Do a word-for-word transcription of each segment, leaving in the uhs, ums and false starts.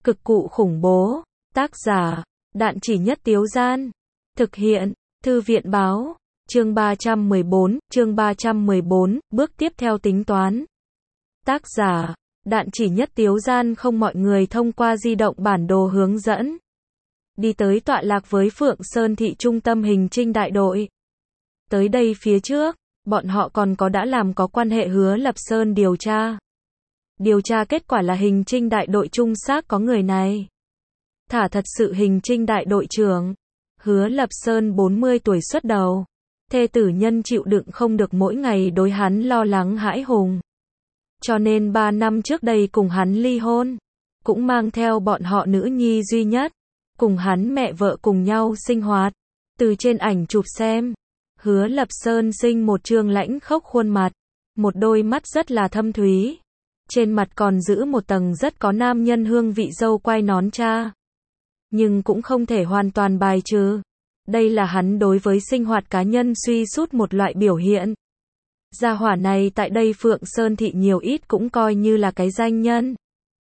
Cực cụ khủng bố. Tác giả, Đạn Chỉ Nhất Tiếu Gian. Thực hiện, Thư viện báo. Chương ba trăm mười bốn, chương ba trăm mười bốn, bước tiếp theo tính toán. Tác giả, Đạn Chỉ Nhất Tiếu Gian. Không, mọi người thông qua di động bản đồ hướng dẫn. Đi tới tọa lạc với Phượng Sơn thị trung tâm hành chinh đại đội. Tới đây phía trước, bọn họ còn có đã làm có quan hệ Hứa Lập Sơn điều tra. Điều tra kết quả là hành chinh đại đội trung xác có người này. Thả thật sự hành chinh đại đội trưởng. Hứa Lập Sơn bốn mươi tuổi xuất đầu. Thê tử nhân chịu đựng không được mỗi ngày đối hắn lo lắng hãi hùng. Cho nên ba năm trước đây cùng hắn ly hôn. Cũng mang theo bọn họ nữ nhi duy nhất. Cùng hắn mẹ vợ cùng nhau sinh hoạt. Từ trên ảnh chụp xem. Hứa Lập Sơn sinh một trương lãnh khốc khuôn mặt. Một đôi mắt rất là thâm thúy. Trên mặt còn giữ một tầng rất có nam nhân hương vị dâu quai nón cha. Nhưng cũng không thể hoàn toàn bài trừ. Đây là hắn đối với sinh hoạt cá nhân suy sút một loại biểu hiện. Gia hỏa này tại đây Phượng Sơn thị nhiều ít cũng coi như là cái danh nhân.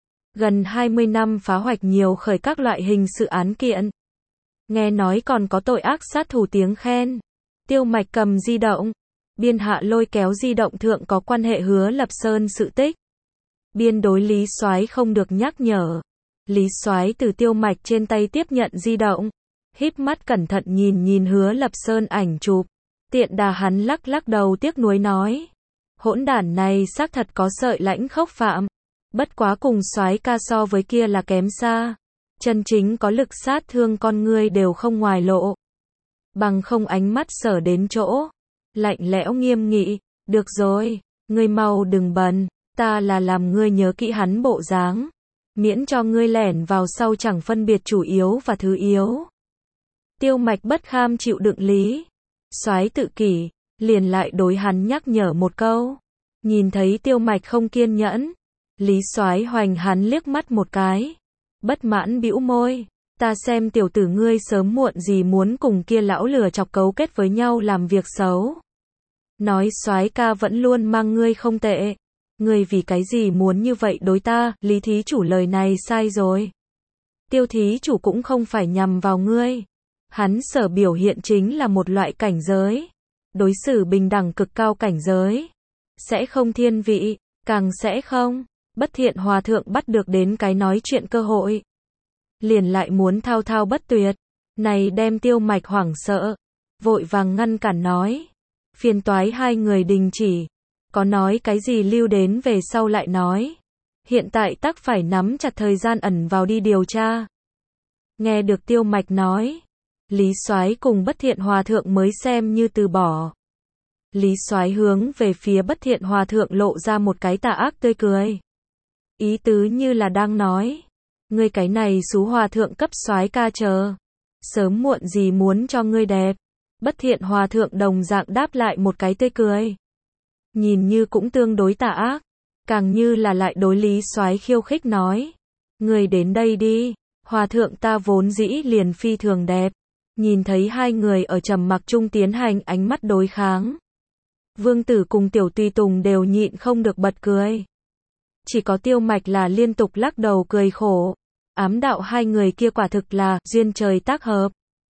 Gần hai mươi năm phá hoạch nhiều khởi các loại hình sự án kiện. Nghe nói còn có tội ác sát thủ tiếng khen. Tiêu Mạch cầm di động. Biên hạ lôi kéo di động thượng có quan hệ Hứa Lập Sơn sự tích. Biên đối Lý Soái không được nhắc nhở. Lý Soái từ Tiêu Mạch trên tay tiếp nhận di động. Híp mắt cẩn thận nhìn nhìn Hứa Lập Sơn ảnh chụp. Tiện đà hắn lắc lắc đầu tiếc nuối nói. Hỗn đản này xác thật có sợi lãnh khốc phạm. Bất quá cùng Soái ca so với kia là kém xa. Chân chính có lực sát thương con ngươi đều không ngoài lộ. Bằng không ánh mắt sở đến chỗ. Lạnh lẽo nghiêm nghị. Được rồi, ngươi mau đừng bần. Ta là làm ngươi nhớ kỹ hắn bộ dáng. Miễn cho ngươi lẻn vào sau chẳng phân biệt chủ yếu và thứ yếu. Tiêu Mạch bất kham chịu đựng Lý Soái tự kỷ, liền lại đối hắn nhắc nhở một câu. Nhìn thấy Tiêu Mạch không kiên nhẫn, Lý Soái hoành hắn liếc mắt một cái. Bất mãn bĩu môi, ta xem tiểu tử ngươi sớm muộn gì muốn cùng kia lão lừa chọc cấu kết với nhau làm việc xấu. Nói Soái ca vẫn luôn mang ngươi không tệ. Ngươi vì cái gì muốn như vậy đối ta? Lý thí chủ lời này sai rồi. Tiêu thí chủ cũng không phải nhằm vào ngươi. Hắn sở biểu hiện chính là một loại cảnh giới. Đối xử bình đẳng cực cao cảnh giới. Sẽ không thiên vị, càng sẽ không. Bất thiện hòa thượng bắt được đến cái nói chuyện cơ hội. Liền lại muốn thao thao bất tuyệt. Này đem Tiêu Mạch hoảng sợ. Vội vàng ngăn cản nói. Phiền toái hai người đình chỉ. Có nói cái gì lưu đến về sau lại nói. Hiện tại tắc phải nắm chặt thời gian ẩn vào đi điều tra. Nghe được Tiêu Mạch nói. Lý Soái cùng Bất Thiện Hòa Thượng mới xem như từ bỏ. Lý Soái hướng về phía Bất Thiện Hòa Thượng lộ ra một cái tà ác tươi cười. Ý tứ như là đang nói. Ngươi cái này xú hòa thượng cấp Soái ca chờ. Sớm muộn gì muốn cho ngươi đẹp. Bất Thiện Hòa Thượng đồng dạng đáp lại một cái tươi cười. Nhìn như cũng tương đối tà ác. Càng như là lại đối Lý Soái khiêu khích nói. Ngươi đến đây đi. Hòa thượng ta vốn dĩ liền phi thường đẹp. Nhìn thấy hai người ở trầm mặc chung tiến hành ánh mắt đối kháng. Vương Tử cùng Tiểu Tùy Tùng đều nhịn không được bật cười. Chỉ có Tiêu Mạch là liên tục lắc đầu cười khổ. Ám đạo hai người kia quả thực là duyên trời tác hợp.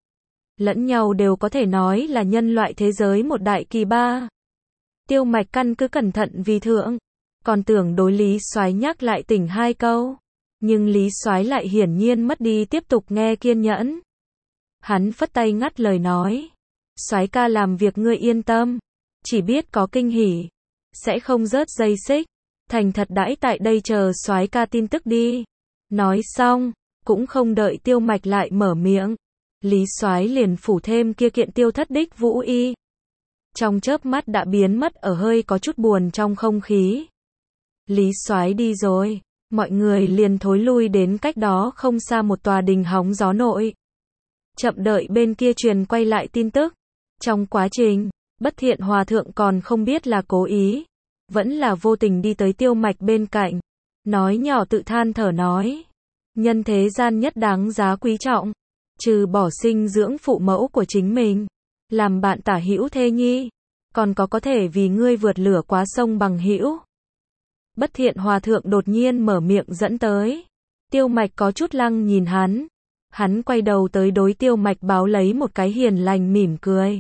Lẫn nhau đều có thể nói là nhân loại thế giới một đại kỳ ba. Tiêu Mạch căn cứ cẩn thận vì thượng. Còn tưởng đối Lý Soái nhắc lại tỉnh hai câu. Nhưng Lý Soái lại hiển nhiên mất đi tiếp tục nghe kiên nhẫn. Hắn phất tay ngắt lời nói. Soái ca làm việc ngươi yên tâm. Chỉ biết có kinh hỉ. Sẽ không rớt dây xích. Thành thật đãi tại đây chờ Soái ca tin tức đi. Nói xong. Cũng không đợi Tiêu Mạch lại mở miệng. Lý Soái liền phủ thêm kia kiện tiêu thất đích vũ y. Trong chớp mắt đã biến mất ở hơi có chút buồn trong không khí. Lý Soái đi rồi. Mọi người liền thối lui đến cách đó không xa một tòa đình hóng gió nội. Chậm đợi bên kia truyền quay lại tin tức. Trong quá trình, Bất Thiện Hòa Thượng còn không biết là cố ý. Vẫn là vô tình đi tới Tiêu Mạch bên cạnh. Nói nhỏ tự than thở nói. Nhân thế gian nhất đáng giá quý trọng. Trừ bỏ sinh dưỡng phụ mẫu của chính mình. Làm bạn tả hữu thê nhi. Còn có có thể vì ngươi vượt lửa quá sông bằng hữu. Bất Thiện Hòa Thượng đột nhiên mở miệng dẫn tới. Tiêu Mạch có chút lăng nhìn hắn. Hắn quay đầu tới đối Tiêu Mạch báo lấy một cái hiền lành mỉm cười.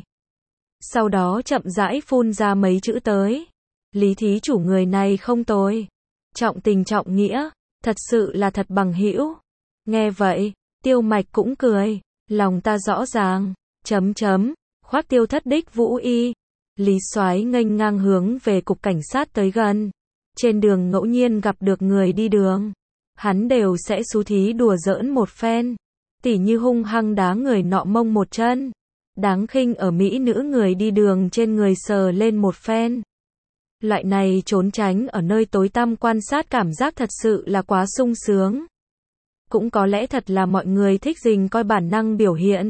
Sau đó chậm rãi phun ra mấy chữ tới. Lý thí chủ người này không tồi. Trọng tình trọng nghĩa, thật sự là thật bằng hữu. Nghe vậy, Tiêu Mạch cũng cười. Lòng ta rõ ràng. Chấm chấm. Khoác Tiêu thất đích vũ y. Lý Soái nghênh ngang hướng về cục cảnh sát tới gần. Trên đường ngẫu nhiên gặp được người đi đường. Hắn đều sẽ xú thí đùa giỡn một phen. Tỉ như hung hăng đá người nọ mông một chân. Đáng khinh ở mỹ nữ người đi đường trên người sờ lên một phen. Loại này trốn tránh ở nơi tối tăm quan sát cảm giác thật sự là quá sung sướng. Cũng có lẽ thật là mọi người thích dình coi bản năng biểu hiện.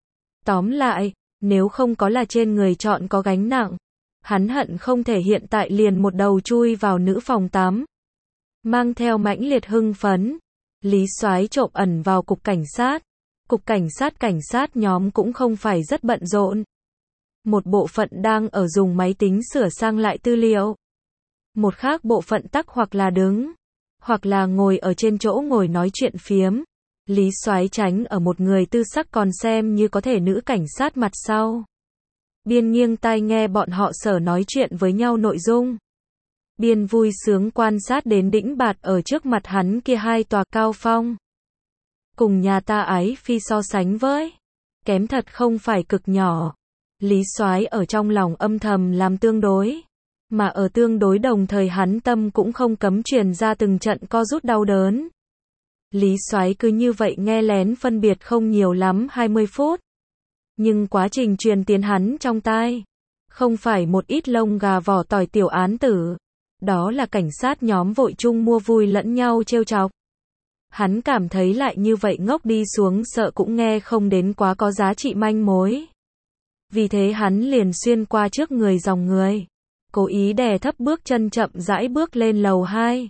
Tóm lại, nếu không có là trên người chọn có gánh nặng, hắn hận không thể hiện tại liền một đầu chui vào nữ phòng tắm. Mang theo mãnh liệt hưng phấn, Lý Soái trộm ẩn vào cục cảnh sát. Cục cảnh sát cảnh sát nhóm cũng không phải rất bận rộn. Một bộ phận đang ở dùng máy tính sửa sang lại tư liệu. Một khác bộ phận tắc hoặc là đứng, hoặc là ngồi ở trên chỗ ngồi nói chuyện phiếm. Lý Soái tránh ở một người tư sắc còn xem như có thể nữ cảnh sát mặt sau. Biên nghiêng tai nghe bọn họ sở nói chuyện với nhau nội dung. Biên vui sướng quan sát đến đĩnh bạt ở trước mặt hắn kia hai tòa cao phong. Cùng nhà ta ái phi so sánh với, kém thật không phải cực nhỏ. Lý Soái ở trong lòng âm thầm làm tương đối. Mà ở tương đối đồng thời hắn tâm cũng không cấm truyền ra từng trận co rút đau đớn. Lý Soái cứ như vậy nghe lén phân biệt không nhiều lắm hai mươi phút. Nhưng quá trình truyền tiến hắn trong tai, không phải một ít lông gà vỏ tỏi tiểu án tử. Đó là cảnh sát nhóm vội chung mua vui lẫn nhau trêu chọc. Hắn cảm thấy lại như vậy ngốc đi xuống sợ cũng nghe không đến quá có giá trị manh mối. Vì thế hắn liền xuyên qua trước người dòng người. Cố ý đè thấp bước chân chậm rãi bước lên lầu hai.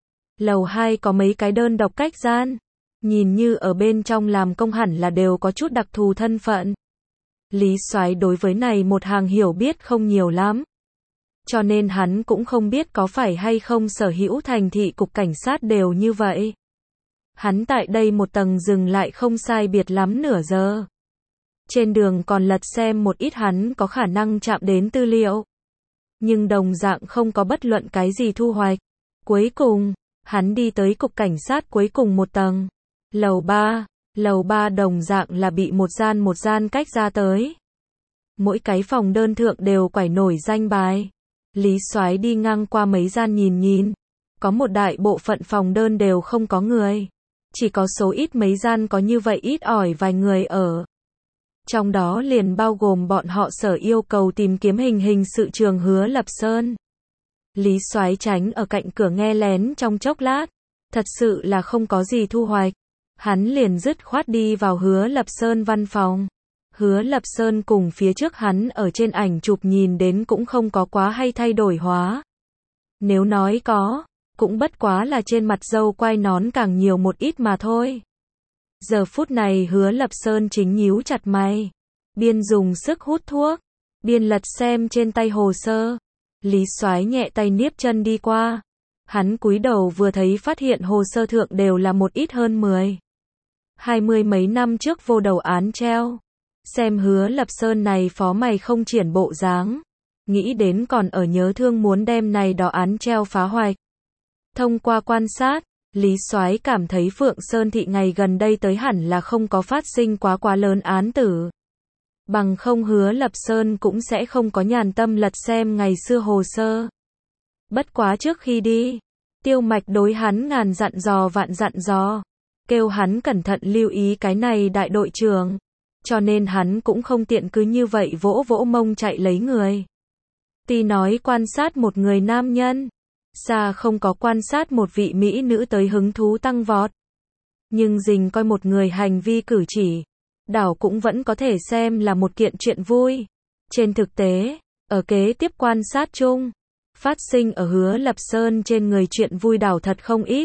Lầu hai có mấy cái đơn độc cách gian. Nhìn như ở bên trong làm công hẳn là đều có chút đặc thù thân phận. Lý Soái đối với này một hàng hiểu biết không nhiều lắm. Cho nên hắn cũng không biết có phải hay không sở hữu thành thị cục cảnh sát đều như vậy. Hắn tại đây một tầng dừng lại không sai biệt lắm nửa giờ. Trên đường còn lật xem một ít hắn có khả năng chạm đến tư liệu. Nhưng đồng dạng không có bất luận cái gì thu hoạch. Cuối cùng, hắn đi tới cục cảnh sát cuối cùng một tầng. Lầu ba. Lầu ba đồng dạng là bị một gian một gian cách ra tới. Mỗi cái phòng đơn thượng đều quải nổi danh bài. Lý Soái đi ngang qua mấy gian nhìn nhìn. Có một đại bộ phận phòng đơn đều không có người. Chỉ có số ít mấy gian có như vậy ít ỏi vài người ở. Trong đó liền bao gồm bọn họ sở yêu cầu tìm kiếm hình hình sự trường Hứa Lập Sơn. Lý Soái tránh ở cạnh cửa nghe lén trong chốc lát. Thật sự là không có gì thu hoạch. Hắn liền dứt khoát đi vào Hứa Lập Sơn văn phòng. Hứa Lập Sơn cùng phía trước hắn ở trên ảnh chụp nhìn đến cũng không có quá hay thay đổi hóa. Nếu nói có, cũng bất quá là trên mặt râu quai nón càng nhiều một ít mà thôi. Giờ phút này Hứa Lập Sơn chính nhíu chặt mày. Biên dùng sức hút thuốc. Biên lật xem trên tay hồ sơ. Lý Soái nhẹ tay niếp chân đi qua. Hắn cúi đầu vừa thấy phát hiện hồ sơ thượng đều là một ít hơn mười. Hai mươi mấy năm trước vô đầu án treo. Xem Hứa Lập Sơn này phó mày không triển bộ dáng. Nghĩ đến còn ở nhớ thương muốn đem này đó án treo phá hoạch. Thông qua quan sát, Lý Soái cảm thấy Phượng Sơn thị ngày gần đây tới hẳn là không có phát sinh quá quá lớn án tử. Bằng không Hứa Lập Sơn cũng sẽ không có nhàn tâm lật xem ngày xưa hồ sơ. Bất quá trước khi đi, Tiêu Mạch đối hắn ngàn dặn dò vạn dặn dò, kêu hắn cẩn thận lưu ý cái này đại đội trưởng. Cho nên hắn cũng không tiện cứ như vậy vỗ vỗ mông chạy lấy người. Tuy nói quan sát một người nam nhân, xa không có quan sát một vị mỹ nữ tới hứng thú tăng vọt. Nhưng dình coi một người hành vi cử chỉ, đảo cũng vẫn có thể xem là một kiện chuyện vui. Trên thực tế, ở kế tiếp quan sát chung, phát sinh ở Hứa Lập Sơn trên người chuyện vui đảo thật không ít.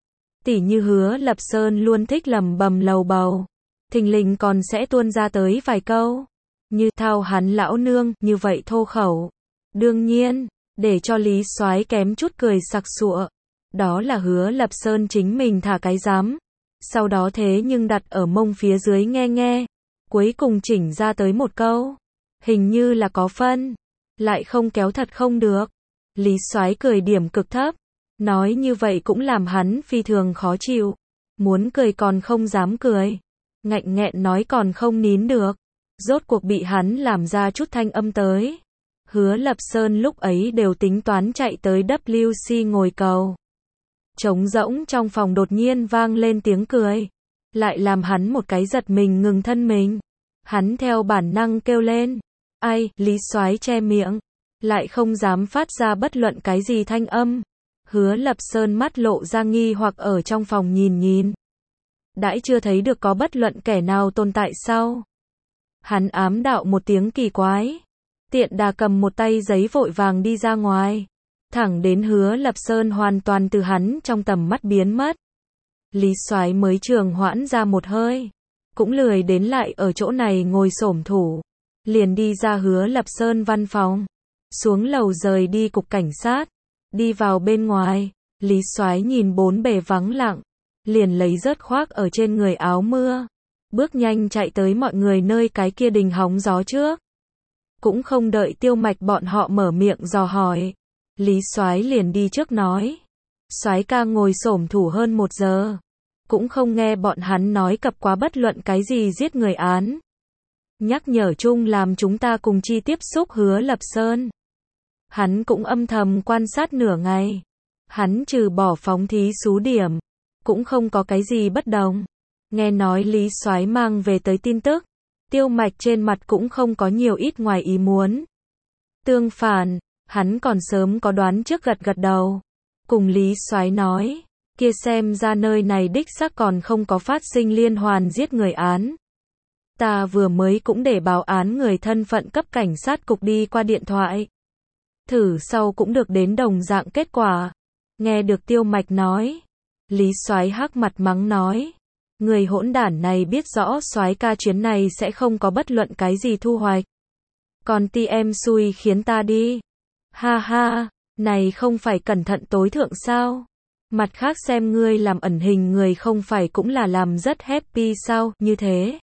Tỉ như Hứa Lập Sơn luôn thích lẩm bẩm lầu bầu. Thình lình còn sẽ tuôn ra tới vài câu. Như thao hắn lão nương, như vậy thô khẩu. Đương nhiên, để cho Lý Soái kém chút cười sặc sụa. Đó là Hứa Lập Sơn chính mình thả cái dám. sau đó thế nhưng đặt ở mông phía dưới nghe nghe, cuối cùng chỉnh ra tới một câu, hình như là có phân, lại không kéo thật không được. Lý Soái cười điểm cực thấp, nói như vậy cũng làm hắn phi thường khó chịu, muốn cười còn không dám cười, ngạnh nghẹn nói còn không nín được, rốt cuộc bị hắn làm ra chút thanh âm tới. Hứa Lập Sơn lúc ấy đều tính toán chạy tới W C ngồi cầu. Trống rỗng trong phòng đột nhiên vang lên tiếng cười, lại làm hắn một cái giật mình ngừng thân mình. Hắn theo bản năng kêu lên, ai, Lý Soái che miệng, lại không dám phát ra bất luận cái gì thanh âm. Hứa Lập Sơn mắt lộ ra nghi hoặc ở trong phòng nhìn nhìn. Đãi chưa thấy được có bất luận kẻ nào tồn tại sau. Hắn ám đạo một tiếng kỳ quái, tiện đà cầm một tay giấy vội vàng đi ra ngoài, thẳng đến Hứa Lập Sơn hoàn toàn từ hắn trong tầm mắt biến mất. Lý Soái mới trường hoãn ra một hơi, cũng lười đến lại ở chỗ này ngồi xổm thủ, liền đi ra Hứa Lập Sơn văn phòng, xuống lầu rời đi cục cảnh sát, đi vào bên ngoài. Lý Soái nhìn bốn bề vắng lặng, liền lấy rớt khoác ở trên người áo mưa, bước nhanh chạy tới mọi người nơi cái kia đình hóng gió trước. Cũng không đợi Tiêu Mạch bọn họ mở miệng dò hỏi, Lý Soái liền đi trước nói, Soái ca ngồi xổm thủ hơn một giờ, cũng không nghe bọn hắn nói cập quá bất luận cái gì giết người án. Nhắc nhở chung làm chúng ta cùng chi tiếp xúc Hứa Lập Sơn. Hắn cũng âm thầm quan sát nửa ngày, hắn trừ bỏ phóng thí xú điểm, cũng không có cái gì bất đồng. Nghe nói Lý Soái mang về tới tin tức, Tiêu Mạch trên mặt cũng không có nhiều ít ngoài ý muốn. Tương phản, hắn còn sớm có đoán trước gật gật đầu, cùng Lý Soái nói, kia xem ra nơi này đích xác còn không có phát sinh liên hoàn giết người án. Ta vừa mới cũng để báo án người thân phận cấp cảnh sát cục đi qua điện thoại. Thử sau cũng được đến đồng dạng kết quả. Nghe được Tiêu Mạch nói, Lý Soái hắc mặt mắng nói, người hỗn đản này biết rõ Soái ca chuyến này sẽ không có bất luận cái gì thu hoạch, còn ti em xui khiến ta đi. Ha ha, này không phải cẩn thận tối thượng sao? Mặt khác xem ngươi làm ẩn hình người không phải cũng là làm rất happy sao, như thế.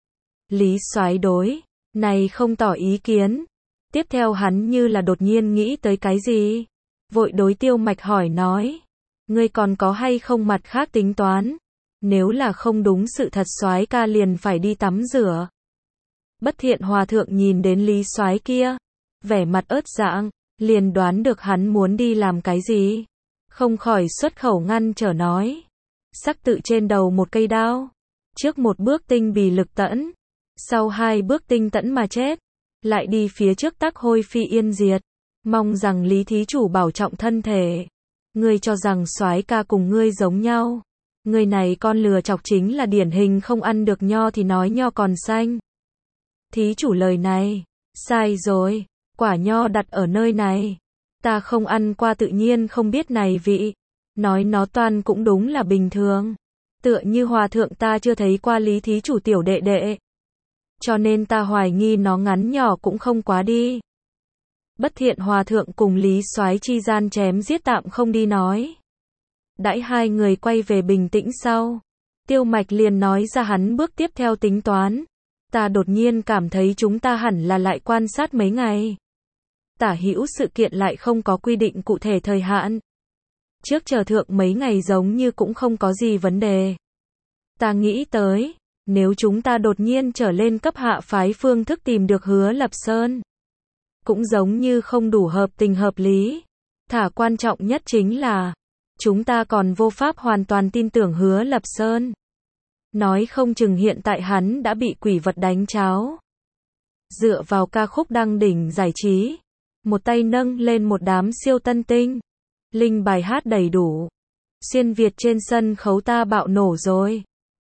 Lý Soái đối này không tỏ ý kiến. Tiếp theo hắn như là đột nhiên nghĩ tới cái gì, vội đối Tiêu Mạch hỏi nói, ngươi còn có hay không mặt khác tính toán? Nếu là không đúng sự thật Soái ca liền phải đi tắm rửa. Bất Thiện Hòa thượng nhìn đến Lý Soái kia, vẻ mặt ớt dạng, liền đoán được hắn muốn đi làm cái gì, không khỏi xuất khẩu ngăn trở nói, sắc tự trên đầu một cây đao, trước một bước tinh bì lực tẫn, sau hai bước tinh tẫn mà chết, lại đi phía trước tắc hôi phi yên diệt, mong rằng Lý thí chủ bảo trọng thân thể. Ngươi cho rằng Soái ca cùng ngươi giống nhau, người này con lừa chọc chính là điển hình không ăn được nho thì nói nho còn xanh. Thí chủ lời này, sai rồi, quả nho đặt ở nơi này, ta không ăn qua tự nhiên không biết này vị, nói nó toan cũng đúng là bình thường, tựa như hòa thượng ta chưa thấy qua Lý thí chủ tiểu đệ đệ, cho nên ta hoài nghi nó ngắn nhỏ cũng không quá đi. Bất Thiện Hòa thượng cùng Lý Soái chi gian chém giết tạm không đi nói. Đãi hai người quay về bình tĩnh sau, Tiêu Mạch liền nói ra hắn bước tiếp theo tính toán. Ta đột nhiên cảm thấy chúng ta hẳn là lại quan sát mấy ngày. Tả hữu sự kiện lại không có quy định cụ thể thời hạn. Trước chờ thượng mấy ngày giống như cũng không có gì vấn đề. Ta nghĩ tới, nếu chúng ta đột nhiên trở lên cấp hạ phái phương thức tìm được Hứa Lập Sơn, cũng giống như không đủ hợp tình hợp lý. Thả quan trọng nhất chính là, chúng ta còn vô pháp hoàn toàn tin tưởng Hứa Lập Sơn. Nói không chừng hiện tại hắn đã bị quỷ vật đánh cháo. Dựa vào ca khúc đăng đỉnh giải trí, một tay nâng lên một đám siêu tân tinh, linh bài hát đầy đủ, xuyên Việt trên sân khấu ta bạo nổ rồi.